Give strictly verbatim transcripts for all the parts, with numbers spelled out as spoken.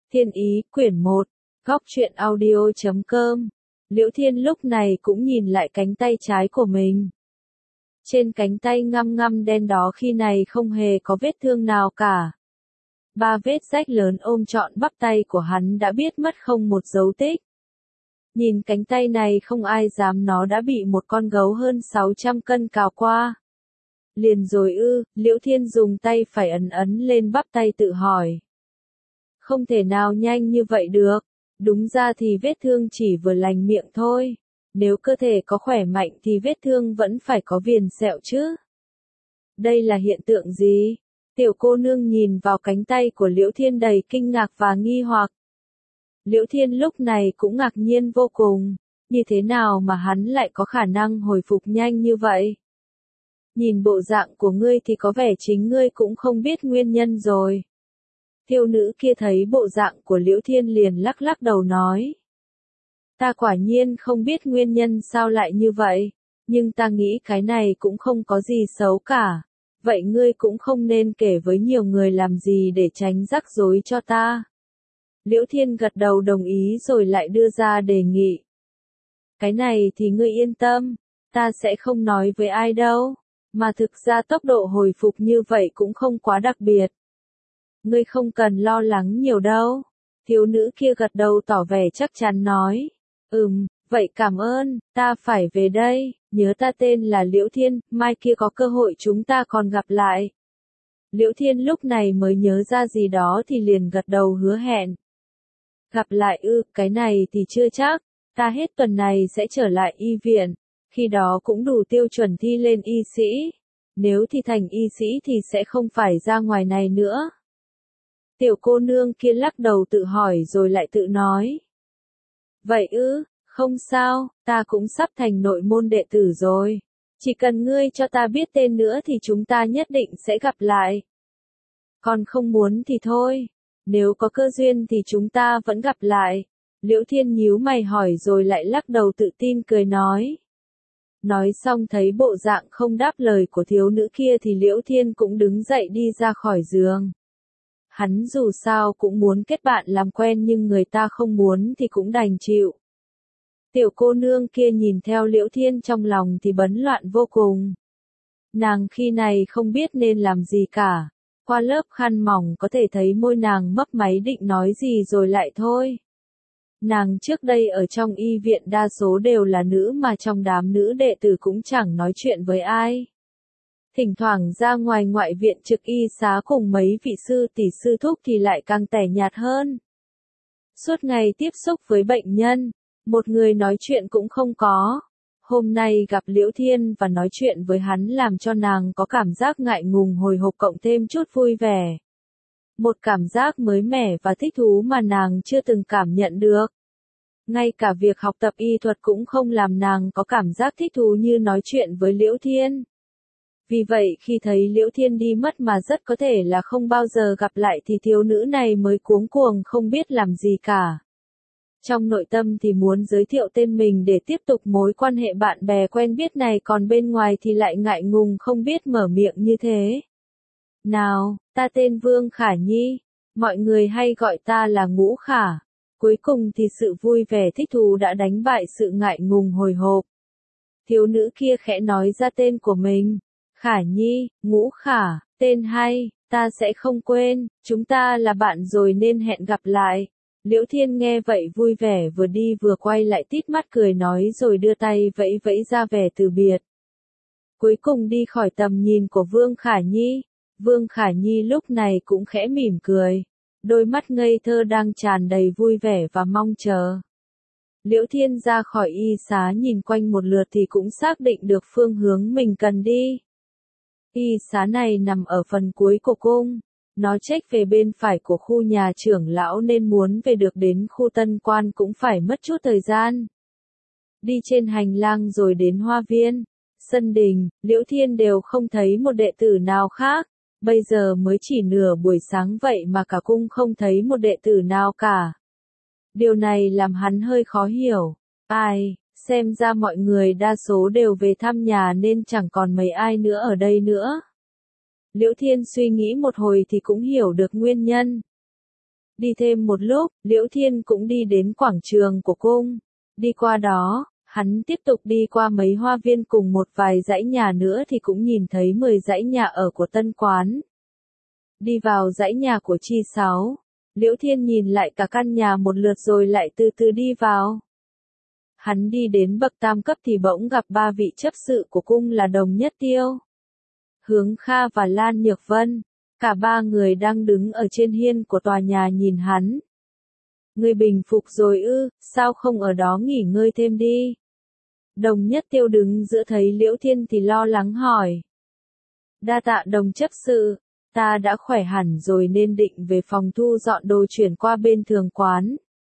Thiên Ý, quyển một, góc truyện audio chấm com. Liễu Thiên lúc này cũng nhìn lại cánh tay trái của mình. Trên cánh tay ngăm ngăm đen đó khi này không hề có vết thương nào cả. Ba vết rách lớn ôm trọn bắp tay của hắn đã biết mất không một dấu tích. Nhìn cánh tay này không ai dám nó đã bị một con gấu hơn sáu trăm cân cào qua. Liền rồi ư, Liễu Thiên dùng tay phải ấn ấn lên bắp tay tự hỏi. Không thể nào nhanh như vậy được, đúng ra thì vết thương chỉ vừa lành miệng thôi, nếu cơ thể có khỏe mạnh thì vết thương vẫn phải có viền sẹo chứ. Đây là hiện tượng gì? Tiểu cô nương nhìn vào cánh tay của Liễu Thiên đầy kinh ngạc và nghi hoặc. Liễu Thiên lúc này cũng ngạc nhiên vô cùng, như thế nào mà hắn lại có khả năng hồi phục nhanh như vậy? Nhìn bộ dạng của ngươi thì có vẻ chính ngươi cũng không biết nguyên nhân rồi. Thiếu nữ kia thấy bộ dạng của Liễu Thiên liền lắc lắc đầu nói. Ta quả nhiên không biết nguyên nhân sao lại như vậy, nhưng ta nghĩ cái này cũng không có gì xấu cả. Vậy ngươi cũng không nên kể với nhiều người làm gì để tránh rắc rối cho ta. Liễu Thiên gật đầu đồng ý rồi lại đưa ra đề nghị. Cái này thì ngươi yên tâm, ta sẽ không nói với ai đâu, mà thực ra tốc độ hồi phục như vậy cũng không quá đặc biệt. Ngươi không cần lo lắng nhiều đâu. Thiếu nữ kia gật đầu tỏ vẻ chắc chắn nói. Ừm, vậy cảm ơn, ta phải về đây, nhớ ta tên là Liễu Thiên, mai kia có cơ hội chúng ta còn gặp lại. Liễu Thiên lúc này mới nhớ ra gì đó thì liền gật đầu hứa hẹn. Gặp lại ư, cái này thì chưa chắc, ta hết tuần này sẽ trở lại y viện, khi đó cũng đủ tiêu chuẩn thi lên y sĩ. Nếu thi thành y sĩ thì sẽ không phải ra ngoài này nữa. Tiểu cô nương kia lắc đầu tự hỏi rồi lại tự nói. Vậy ư, không sao, ta cũng sắp thành nội môn đệ tử rồi. Chỉ cần ngươi cho ta biết tên nữa thì chúng ta nhất định sẽ gặp lại. Còn không muốn thì thôi, nếu có cơ duyên thì chúng ta vẫn gặp lại. Liễu Thiên nhíu mày hỏi rồi lại lắc đầu tự tin cười nói. Nói xong thấy bộ dạng không đáp lời của thiếu nữ kia thì Liễu Thiên cũng đứng dậy đi ra khỏi giường. Hắn dù sao cũng muốn kết bạn làm quen nhưng người ta không muốn thì cũng đành chịu. Tiểu cô nương kia nhìn theo Liễu Thiên trong lòng thì bấn loạn vô cùng. Nàng khi này không biết nên làm gì cả. Qua lớp khăn mỏng có thể thấy môi nàng mấp máy định nói gì rồi lại thôi. Nàng trước đây ở trong y viện đa số đều là nữ mà trong đám nữ đệ tử cũng chẳng nói chuyện với ai. Thỉnh thoảng ra ngoài ngoại viện trực y xá cùng mấy vị sư tỷ sư thúc thì lại càng tẻ nhạt hơn. Suốt ngày tiếp xúc với bệnh nhân, một người nói chuyện cũng không có. Hôm nay gặp Liễu Thiên và nói chuyện với hắn làm cho nàng có cảm giác ngại ngùng hồi hộp cộng thêm chút vui vẻ. Một cảm giác mới mẻ và thích thú mà nàng chưa từng cảm nhận được. Ngay cả việc học tập y thuật cũng không làm nàng có cảm giác thích thú như nói chuyện với Liễu Thiên. Vì vậy khi thấy Liễu Thiên đi mất mà rất có thể là không bao giờ gặp lại thì thiếu nữ này mới cuống cuồng không biết làm gì cả. Trong nội tâm thì muốn giới thiệu tên mình để tiếp tục mối quan hệ bạn bè quen biết này, còn bên ngoài thì lại ngại ngùng không biết mở miệng như thế. Nào, ta tên Vương Khả Nhi, mọi người hay gọi ta là Ngũ Khả. Cuối cùng thì sự vui vẻ thích thú đã đánh bại sự ngại ngùng hồi hộp. Thiếu nữ kia khẽ nói ra tên của mình. Khả Nhi, Ngũ Khả, tên hay, ta sẽ không quên, chúng ta là bạn rồi nên hẹn gặp lại. Liễu Thiên nghe vậy vui vẻ vừa đi vừa quay lại tít mắt cười nói rồi đưa tay vẫy vẫy ra vẻ từ biệt. Cuối cùng đi khỏi tầm nhìn của Vương Khả Nhi, Vương Khả Nhi lúc này cũng khẽ mỉm cười, đôi mắt ngây thơ đang tràn đầy vui vẻ và mong chờ. Liễu Thiên ra khỏi y xá nhìn quanh một lượt thì cũng xác định được phương hướng mình cần đi. Y xá này nằm ở phần cuối của cung, nó chếch về bên phải của khu nhà trưởng lão nên muốn về được đến khu tân quan cũng phải mất chút thời gian. Đi trên hành lang rồi đến hoa viên, sân đình, Liễu Thiên đều không thấy một đệ tử nào khác, bây giờ mới chỉ nửa buổi sáng vậy mà cả cung không thấy một đệ tử nào cả. Điều này làm hắn hơi khó hiểu, ai, xem ra mọi người đa số đều về thăm nhà nên chẳng còn mấy ai nữa ở đây nữa. Liễu Thiên suy nghĩ một hồi thì cũng hiểu được nguyên nhân. Đi thêm một lúc, Liễu Thiên cũng đi đến quảng trường của cung. Đi qua đó, hắn tiếp tục đi qua mấy hoa viên cùng một vài dãy nhà nữa thì cũng nhìn thấy mười dãy nhà ở của Tân Quán. Đi vào dãy nhà của Chi Sáu, Liễu Thiên nhìn lại cả căn nhà một lượt rồi lại từ từ đi vào. Hắn đi đến bậc tam cấp thì bỗng gặp ba vị chấp sự của cung là Đồng Nhất Tiêu, Hướng Kha và Lan Nhược Vân. Cả ba người đang đứng ở trên hiên của tòa nhà nhìn hắn. Ngươi bình phục rồi ư, sao không ở đó nghỉ ngơi thêm đi? Đồng Nhất Tiêu đứng giữa thấy Liễu Thiên thì lo lắng hỏi. Đa tạ Đồng chấp sự, ta đã khỏe hẳn rồi nên định về phòng thu dọn đồ chuyển qua bên Thường Quán.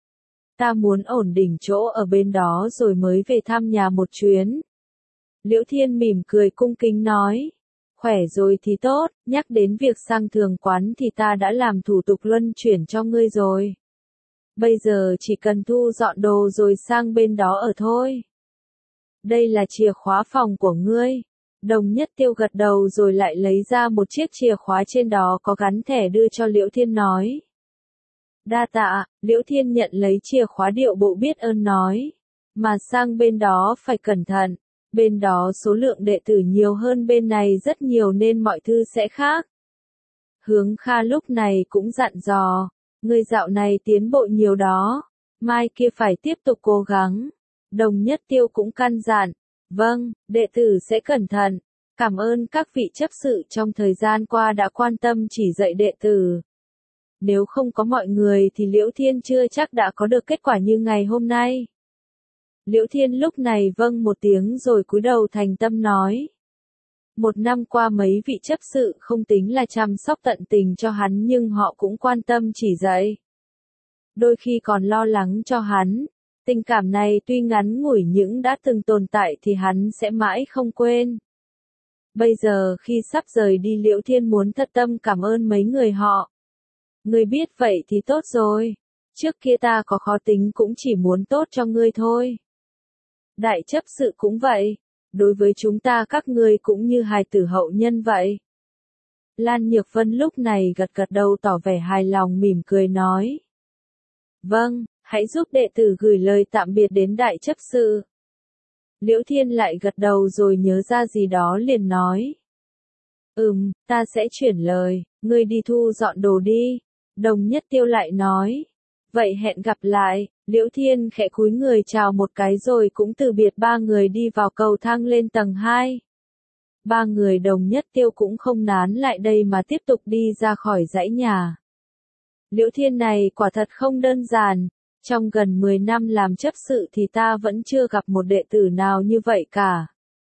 Ta muốn ổn định chỗ ở bên đó rồi mới về thăm nhà một chuyến. Liễu Thiên mỉm cười cung kính nói. Khỏe rồi thì tốt, nhắc đến việc sang Thường Quán thì ta đã làm thủ tục luân chuyển cho ngươi rồi. Bây giờ chỉ cần thu dọn đồ rồi sang bên đó ở thôi. Đây là chìa khóa phòng của ngươi. Đồng Nhất Tiêu gật đầu rồi lại lấy ra một chiếc chìa khóa trên đó có gắn thẻ đưa cho Liễu Thiên nói. Đa tạ, Liễu Thiên nhận lấy chìa khóa điệu bộ biết ơn nói. Mà sang bên đó phải cẩn thận. Bên đó số lượng đệ tử nhiều hơn bên này rất nhiều nên mọi thứ sẽ khác. Hướng Kha lúc này cũng dặn dò, ngươi dạo này tiến bộ nhiều đó, mai kia phải tiếp tục cố gắng. Đồng Nhất Tiêu cũng căn dặn, vâng, đệ tử sẽ cẩn thận, cảm ơn các vị chấp sự trong thời gian qua đã quan tâm chỉ dạy đệ tử. Nếu không có mọi người thì Liễu Thiên chưa chắc đã có được kết quả như ngày hôm nay. Liễu Thiên lúc này vâng một tiếng rồi cúi đầu thành tâm nói. Một năm qua mấy vị chấp sự không tính là chăm sóc tận tình cho hắn nhưng họ cũng quan tâm chỉ dạy. Đôi khi còn lo lắng cho hắn. Tình cảm này tuy ngắn ngủi nhưng đã từng tồn tại thì hắn sẽ mãi không quên. Bây giờ khi sắp rời đi Liễu Thiên muốn thật tâm cảm ơn mấy người họ. Ngươi biết vậy thì tốt rồi. Trước kia ta có khó tính cũng chỉ muốn tốt cho ngươi thôi. Đại chấp sự cũng vậy. Đối với chúng ta các ngươi cũng như hài tử hậu nhân vậy. Lan Nhược Vân lúc này gật gật đầu tỏ vẻ hài lòng mỉm cười nói. Vâng, hãy giúp đệ tử gửi lời tạm biệt đến đại chấp sự. Liễu Thiên lại gật đầu rồi nhớ ra gì đó liền nói. Ừm, ta sẽ chuyển lời, ngươi đi thu dọn đồ đi. Đồng Nhất Tiêu lại nói. Vậy hẹn gặp lại, Liễu Thiên khẽ cúi người chào một cái rồi cũng từ biệt ba người đi vào cầu thang lên tầng hai. Ba người Đồng Nhất Tiêu cũng không nán lại đây mà tiếp tục đi ra khỏi dãy nhà. Liễu Thiên này quả thật không đơn giản, trong gần mười năm làm chấp sự thì ta vẫn chưa gặp một đệ tử nào như vậy cả.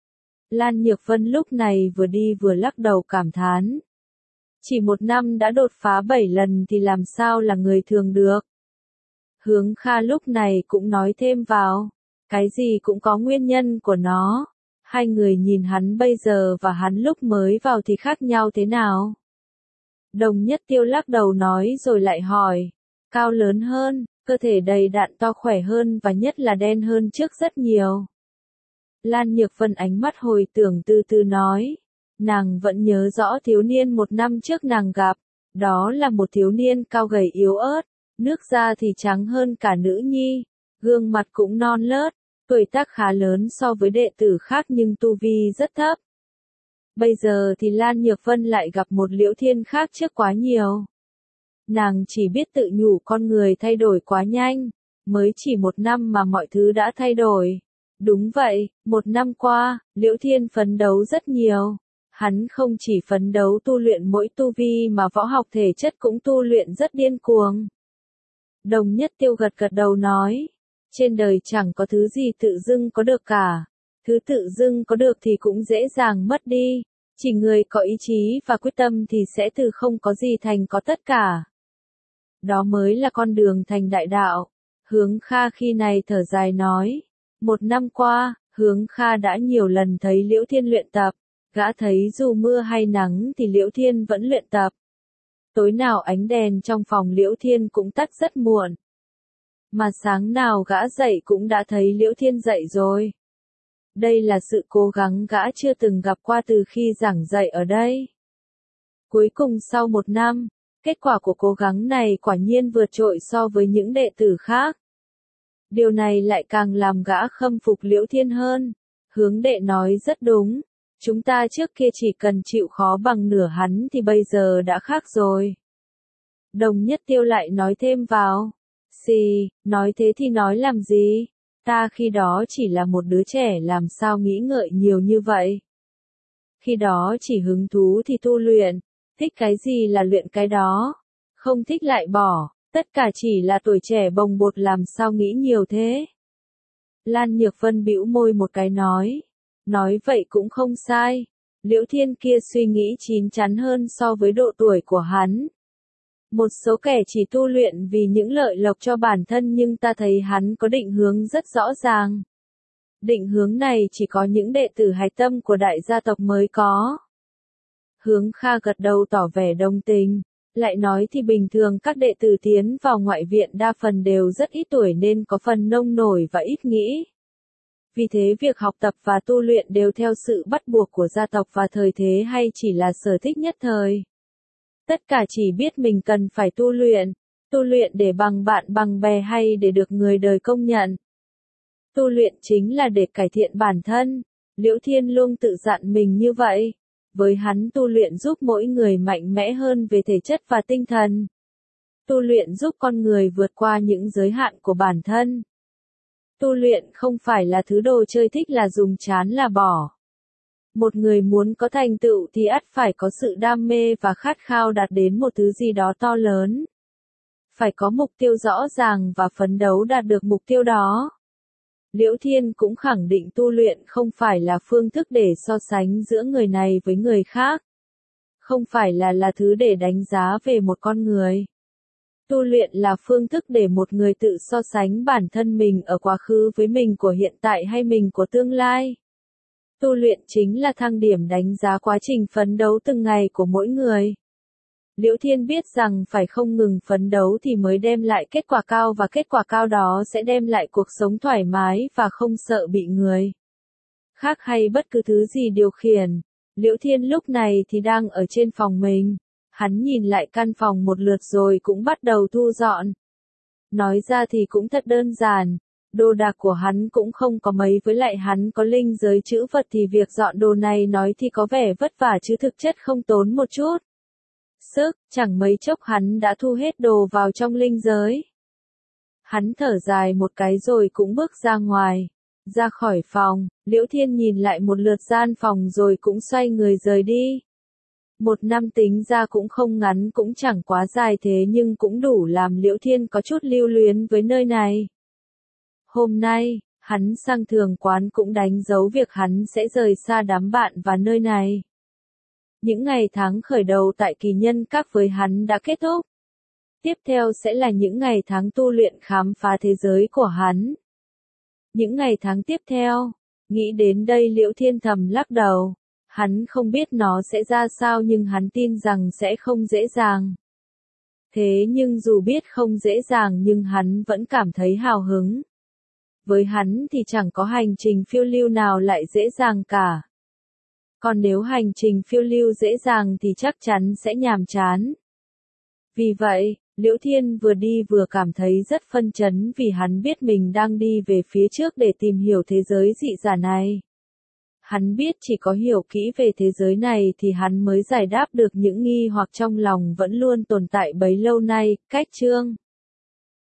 Lan Nhược Vân lúc này vừa đi vừa lắc đầu cảm thán. Chỉ một năm đã đột phá bảy lần thì làm sao là người thường được. Hướng Kha lúc này cũng nói thêm vào, cái gì cũng có nguyên nhân của nó. Hai người nhìn hắn bây giờ và hắn lúc mới vào thì khác nhau thế nào? Đồng Nhất Tiêu lắc đầu nói rồi lại hỏi, cao lớn hơn, cơ thể đầy đặn to khỏe hơn và nhất là đen hơn trước rất nhiều. Lan Nhược Vân ánh mắt hồi tưởng từ từ nói, nàng vẫn nhớ rõ thiếu niên một năm trước nàng gặp, đó là một thiếu niên cao gầy yếu ớt, nước da thì trắng hơn cả nữ nhi, gương mặt cũng non nớt, tuổi tác khá lớn so với đệ tử khác nhưng tu vi rất thấp. Bây giờ thì Lan Nhược Vân lại gặp một Liễu Thiên khác trước quá nhiều. Nàng chỉ biết tự nhủ con người thay đổi quá nhanh, mới chỉ một năm mà mọi thứ đã thay đổi. Đúng vậy, một năm qua, Liễu Thiên phấn đấu rất nhiều. Hắn không chỉ phấn đấu tu luyện mỗi tu vi mà võ học thể chất cũng tu luyện rất điên cuồng. Đồng Nhất Tiêu gật gật đầu nói, trên đời chẳng có thứ gì tự dưng có được cả. Thứ tự dưng có được thì cũng dễ dàng mất đi. Chỉ người có ý chí và quyết tâm thì sẽ từ không có gì thành có tất cả. Đó mới là con đường thành đại đạo. Hướng Kha khi này thở dài nói. Một năm qua, Hướng Kha đã nhiều lần thấy Liễu Thiên luyện tập. Gã thấy dù mưa hay nắng thì Liễu Thiên vẫn luyện tập. Tối nào ánh đèn trong phòng Liễu Thiên cũng tắt rất muộn. Mà sáng nào gã dậy cũng đã thấy Liễu Thiên dậy rồi. Đây là sự cố gắng gã chưa từng gặp qua từ khi giảng dạy ở đây. Cuối cùng sau một năm, Kết quả của cố gắng này quả nhiên vượt trội so với những đệ tử khác. Điều này lại càng làm gã khâm phục Liễu Thiên hơn. Hướng đệ nói rất đúng. Chúng ta trước kia chỉ cần chịu khó bằng nửa hắn thì bây giờ đã khác rồi. Đồng Nhất Tiêu lại nói thêm vào. Xì, nói thế thì nói làm gì? Ta khi đó chỉ là một đứa trẻ làm sao nghĩ ngợi nhiều như vậy. Khi đó chỉ hứng thú thì tu luyện, thích cái gì là luyện cái đó, không thích lại bỏ, tất cả chỉ là tuổi trẻ bồng bột làm sao nghĩ nhiều thế. Lan Nhược Vân bĩu môi một cái nói, nói vậy cũng không sai, Liễu Thiên kia suy nghĩ chín chắn hơn so với độ tuổi của hắn. Một số kẻ chỉ tu luyện vì những lợi lộc cho bản thân nhưng ta thấy hắn có định hướng rất rõ ràng. Định hướng này chỉ có những đệ tử hạch tâm của đại gia tộc mới có. Hướng Kha gật đầu tỏ vẻ đồng tình, lại nói thì bình thường các đệ tử tiến vào ngoại viện đa phần đều rất ít tuổi nên có phần nông nổi và ít nghĩ. Vì thế việc học tập và tu luyện đều theo sự bắt buộc của gia tộc và thời thế hay chỉ là sở thích nhất thời. Tất cả chỉ biết mình cần phải tu luyện, tu luyện để bằng bạn bằng bè hay để được người đời công nhận. Tu luyện chính là để cải thiện bản thân, Liễu Thiên luôn tự dặn mình như vậy. Với hắn tu luyện giúp mỗi người mạnh mẽ hơn về thể chất và tinh thần. Tu luyện giúp con người vượt qua những giới hạn của bản thân. Tu luyện không phải là thứ đồ chơi thích là dùng chán là bỏ. Một người muốn có thành tựu thì ắt phải có sự đam mê và khát khao đạt đến một thứ gì đó to lớn. Phải có mục tiêu rõ ràng và phấn đấu đạt được mục tiêu đó. Liễu Thiên cũng khẳng định tu luyện không phải là phương thức để so sánh giữa người này với người khác. Không phải là là thứ để đánh giá về một con người. Tu luyện là phương thức để một người tự so sánh bản thân mình ở quá khứ với mình của hiện tại hay mình của tương lai. Tu luyện chính là thang điểm đánh giá quá trình phấn đấu từng ngày của mỗi người. Liễu Thiên biết rằng phải không ngừng phấn đấu thì mới đem lại kết quả cao và kết quả cao đó sẽ đem lại cuộc sống thoải mái và không sợ bị người khác hay bất cứ thứ gì điều khiển. Liễu Thiên lúc này thì đang ở trên phòng mình. Hắn nhìn lại căn phòng một lượt rồi cũng bắt đầu thu dọn. Nói ra thì cũng thật đơn giản. Đồ đạc của hắn cũng không có mấy với lại hắn có linh giới chữ vật thì việc dọn đồ này nói thì có vẻ vất vả chứ thực chất không tốn một chút sức, chẳng mấy chốc hắn đã thu hết đồ vào trong linh giới. Hắn thở dài một cái rồi cũng bước ra ngoài, ra khỏi phòng, Liễu Thiên nhìn lại một lượt gian phòng rồi cũng xoay người rời đi. Một năm tính ra cũng không ngắn cũng chẳng quá dài thế nhưng cũng đủ làm Liễu Thiên có chút lưu luyến với nơi này. Hôm nay, hắn sang thường quán cũng đánh dấu việc hắn sẽ rời xa đám bạn và nơi này. Những ngày tháng khởi đầu tại kỳ nhân các với hắn đã kết thúc. Tiếp theo sẽ là những ngày tháng tu luyện khám phá thế giới của hắn. Những ngày tháng tiếp theo, nghĩ đến đây Liễu Thiên thầm lắc đầu. Hắn không biết nó sẽ ra sao nhưng hắn tin rằng sẽ không dễ dàng. Thế nhưng dù biết không dễ dàng nhưng hắn vẫn cảm thấy hào hứng. Với hắn thì chẳng có hành trình phiêu lưu nào lại dễ dàng cả. Còn nếu hành trình phiêu lưu dễ dàng thì chắc chắn sẽ nhàm chán. Vì vậy, Liễu Thiên vừa đi vừa cảm thấy rất phân chấn vì hắn biết mình đang đi về phía trước để tìm hiểu thế giới dị giả này. Hắn biết chỉ có hiểu kỹ về thế giới này thì hắn mới giải đáp được những nghi hoặc trong lòng vẫn luôn tồn tại bấy lâu nay. Cách chương